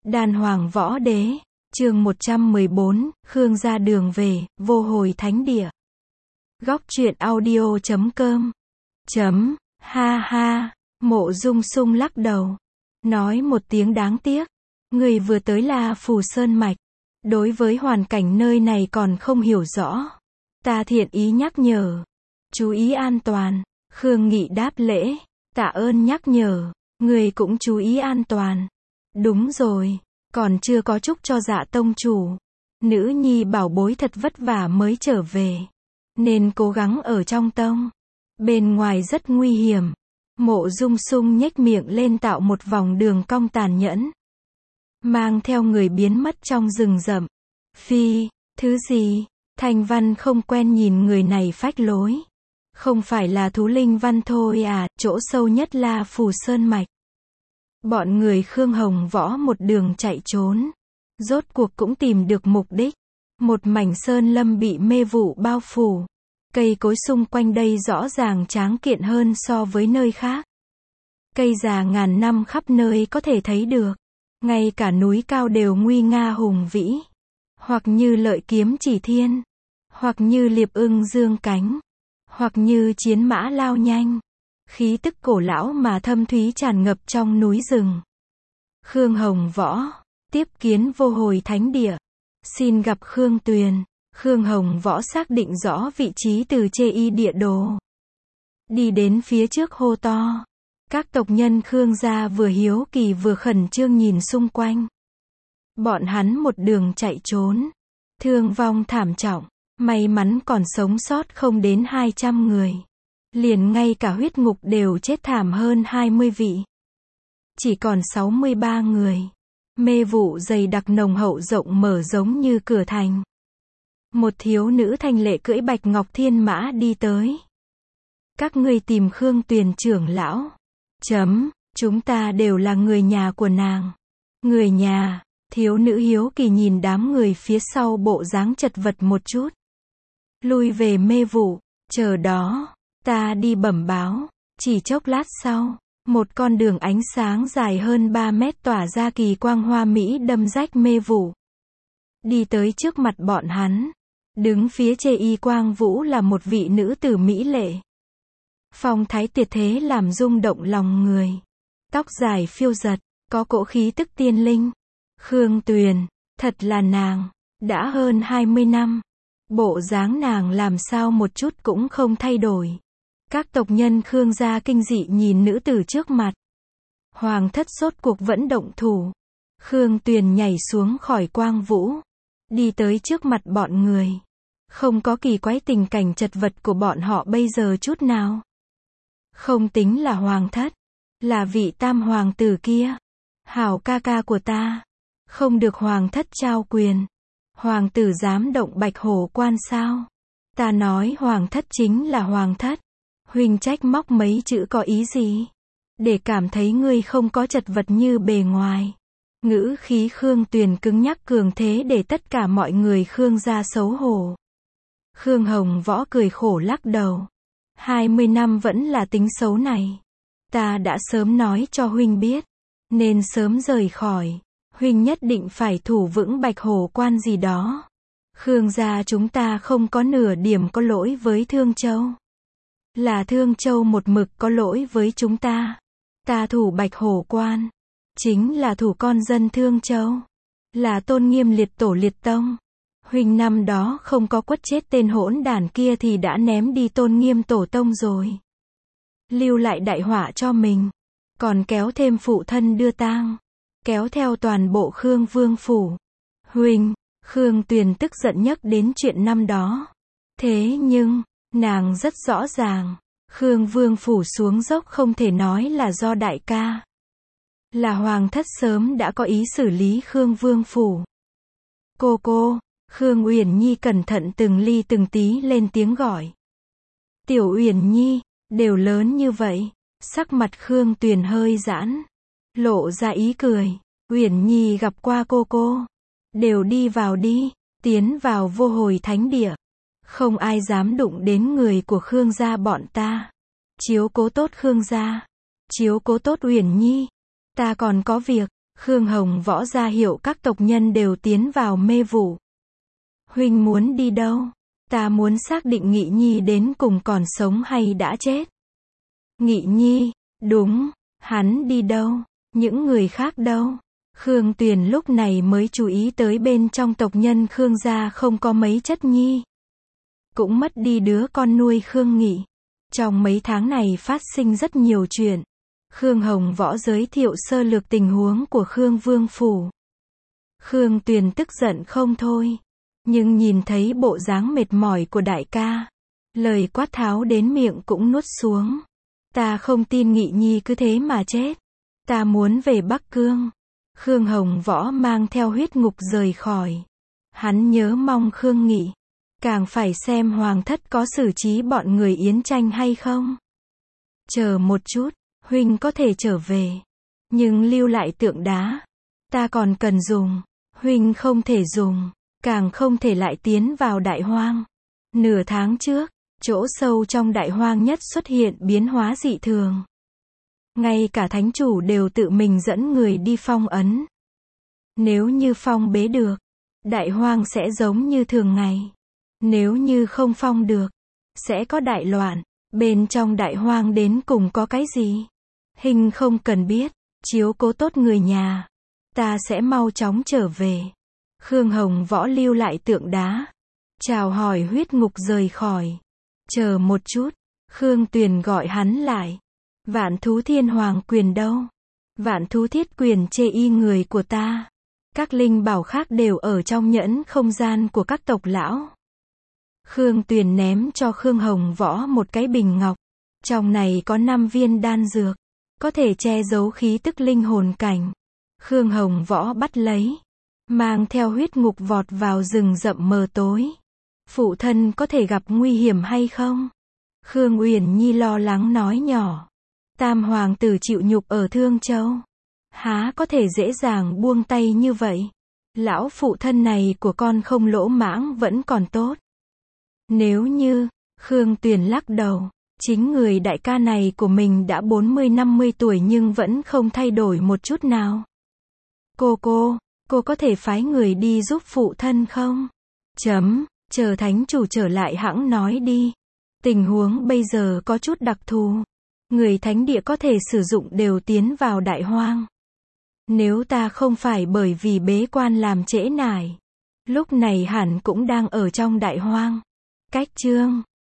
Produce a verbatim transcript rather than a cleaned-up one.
Đàn Hoàng Võ Đế, chương một trăm mười bốn, Khương ra đường về, vô hồi thánh địa. Góc truyện audio chấm com. Chấm, ha ha, Mộ Dung Sung lắc đầu. Nói một tiếng đáng tiếc. Người vừa tới là Phù Sơn Mạch. Đối với hoàn cảnh nơi này còn không hiểu rõ. Ta thiện ý nhắc nhở. Chú ý an toàn. Khương Nghị đáp lễ. Tạ ơn nhắc nhở. Người cũng chú ý an toàn. Đúng rồi. Còn chưa có chúc cho Dạ tông chủ. Nữ nhi bảo bối thật vất vả mới trở về. Nên cố gắng ở trong tông. Bên ngoài rất nguy hiểm. Mộ Dung Sung nhếch miệng lên tạo một vòng đường cong tàn nhẫn. Mang theo người biến mất trong rừng rậm. Phi, thứ gì? Thanh Văn không quen nhìn người này phách lối. Không phải là thú linh văn thôi à, chỗ sâu nhất là Phù Sơn Mạch. Bọn người Khương Hồng Võ một đường chạy trốn. Rốt cuộc cũng tìm được mục đích. Một mảnh sơn lâm bị mê vụ bao phủ. Cây cối xung quanh đây rõ ràng tráng kiện hơn so với nơi khác. Cây già ngàn năm khắp nơi có thể thấy được. Ngay cả núi cao đều nguy nga hùng vĩ. Hoặc như lợi kiếm chỉ thiên. Hoặc như liệp ưng dương cánh. Hoặc như chiến mã lao nhanh. Khí tức cổ lão mà thâm thúy tràn ngập trong núi rừng. Khương Hồng Võ, tiếp kiến vô hồi thánh địa. Xin gặp Khương Tuyền. Khương Hồng Võ xác định rõ vị trí từ chê y địa đồ. Đi đến phía trước hô to. Các tộc nhân Khương gia vừa hiếu kỳ vừa khẩn trương nhìn xung quanh. Bọn hắn một đường chạy trốn. Thương vong thảm trọng. May mắn còn sống sót không đến hai trăm người. Liền ngay cả huyết ngục đều chết thảm hơn hai mươi vị. Chỉ còn sáu mươi ba người. Mê vụ dày đặc nồng hậu rộng mở giống như cửa thành. Một thiếu nữ thanh lệ cưỡi bạch ngọc thiên mã đi tới. Các ngươi tìm Khương Tuyền trưởng lão. Chấm, chúng ta đều là người nhà của nàng. Người nhà, thiếu nữ hiếu kỳ nhìn đám người phía sau bộ dáng chật vật một chút. Lui về mê vụ, chờ đó, ta đi bẩm báo. Chỉ chốc lát sau, một con đường ánh sáng dài hơn ba mét tỏa ra kỳ quang hoa mỹ đâm rách mê vụ. Đi tới trước mặt bọn hắn. Đứng phía chê y quang vũ là một vị nữ tử mỹ lệ. Phong thái tuyệt thế làm rung động lòng người. Tóc dài phiêu giật, có cỗ khí tức tiên linh. Khương Tuyền, thật là nàng, đã hơn hai mươi năm. Bộ dáng nàng làm sao một chút cũng không thay đổi. Các tộc nhân Khương gia kinh dị nhìn nữ tử trước mặt. Hoàng thất sốt cuộc vẫn động thủ. Khương Tuyền nhảy xuống khỏi quang vũ. Đi tới trước mặt bọn người. Không có kỳ quái tình cảnh chật vật của bọn họ bây giờ chút nào. Không tính là hoàng thất. Là vị tam hoàng tử kia. Hảo ca ca của ta. Không được hoàng thất trao quyền. Hoàng tử dám động bạch hổ quan sao? Ta nói hoàng thất chính là hoàng thất. Huynh trách móc mấy chữ có ý gì? Để cảm thấy ngươi không có chật vật như bề ngoài. Ngữ khí Khương Tuyền cứng nhắc cường thế để tất cả mọi người Khương gia xấu hổ. Khương Hồng Võ cười khổ lắc đầu. hai mươi năm vẫn là tính xấu này. Ta đã sớm nói cho huynh biết. Nên sớm rời khỏi. Huynh nhất định phải thủ vững bạch hổ quan gì đó. Khương gia chúng ta không có nửa điểm có lỗi với Thương Châu. Là Thương Châu một mực có lỗi với chúng ta. Ta thủ bạch hổ quan. Chính là thủ con dân Thương Châu. Là tôn nghiêm liệt tổ liệt tông. Huynh năm đó không có quất chết tên hỗn đản kia thì đã ném đi tôn nghiêm tổ tông rồi. Lưu lại đại họa cho mình. Còn kéo thêm phụ thân đưa tang. Kéo theo toàn bộ Khương Vương phủ. Huynh, Khương Tuyền tức giận nhắc đến chuyện năm đó. Thế nhưng, nàng rất rõ ràng. Khương Vương phủ xuống dốc không thể nói là do đại ca. Là hoàng thất sớm đã có ý xử lý Khương Vương phủ. Cô cô, Khương Uyển Nhi cẩn thận từng ly từng tí lên tiếng gọi. Tiểu Uyển Nhi, đều lớn như vậy. Sắc mặt Khương Tuyền hơi giãn. Lộ ra ý cười. Uyển Nhi gặp qua cô cô. Đều đi vào đi. Tiến vào vô hồi thánh địa. Không ai dám đụng đến người của Khương gia bọn ta. Chiếu cố tốt Khương gia. Chiếu cố tốt Uyển Nhi. Ta còn có việc. Khương Hồng Võ ra hiệu các tộc nhân đều tiến vào mê vụ. Huynh muốn đi đâu? Ta muốn xác định Nghị Nhi đến cùng còn sống hay đã chết. Nghị Nhi, đúng, hắn đi đâu? Những người khác đâu? Khương Tuyền lúc này mới chú ý tới bên trong tộc nhân Khương gia không có mấy chất nhi. Cũng mất đi đứa con nuôi Khương Nghị. Trong mấy tháng này phát sinh rất nhiều chuyện. Khương Hồng Võ giới thiệu sơ lược tình huống của Khương Vương Phủ. Khương Tuyền tức giận không thôi. Nhưng nhìn thấy bộ dáng mệt mỏi của đại ca. Lời quát tháo đến miệng cũng nuốt xuống. Ta không tin Nghị Nhi cứ thế mà chết. Ta muốn về Bắc Cương. Khương Hồng Võ mang theo huyết ngục rời khỏi. Hắn nhớ mong Khương Nghị. Càng phải xem hoàng thất có xử trí bọn người Yến Tranh hay không. Chờ một chút, huynh có thể trở về. Nhưng lưu lại tượng đá. Ta còn cần dùng. Huynh không thể dùng. Càng không thể lại tiến vào đại hoang. Nửa tháng trước, chỗ sâu trong đại hoang nhất xuất hiện biến hóa dị thường. Ngay cả thánh chủ đều tự mình dẫn người đi phong ấn. Nếu như phong bế được, đại hoang sẽ giống như thường ngày. Nếu như không phong được, sẽ có đại loạn. Bên trong đại hoang đến cùng có cái gì? Hình không cần biết, chiếu cố tốt người nhà. Ta sẽ mau chóng trở về. Khương Hồng Võ lưu lại tượng đá. Chào hỏi huyết ngục rời khỏi. Chờ một chút, Khương Tuyền gọi hắn lại. Vạn thú thiên hoàng quyền đâu? Vạn thú thiết quyền chê y người của ta. Các linh bảo khác đều ở trong nhẫn không gian của các tộc lão. Khương Tuyền ném cho Khương Hồng Võ một cái bình ngọc. Trong này có năm viên đan dược. Có thể che giấu khí tức linh hồn cảnh. Khương Hồng Võ bắt lấy. Mang theo huyết ngục vọt vào rừng rậm mờ tối. Phụ thân có thể gặp nguy hiểm hay không? Khương Uyển Nhi lo lắng nói nhỏ. Tam hoàng tử chịu nhục ở Thương Châu. Há có thể dễ dàng buông tay như vậy? Lão phụ thân này của con không lỗ mãng vẫn còn tốt. Nếu như, Khương Tuyền lắc đầu, chính người đại ca này của mình đã bốn mươi năm mươi tuổi nhưng vẫn không thay đổi một chút nào. Cô cô, cô có thể phái người đi giúp phụ thân không? Chấm, chờ thánh chủ trở lại hẵng nói đi. Tình huống bây giờ có chút đặc thù. Người thánh địa có thể sử dụng đều tiến vào đại hoang. Nếu ta không phải bởi vì bế quan làm trễ nải, lúc này hẳn cũng đang ở trong đại hoang. Cách chương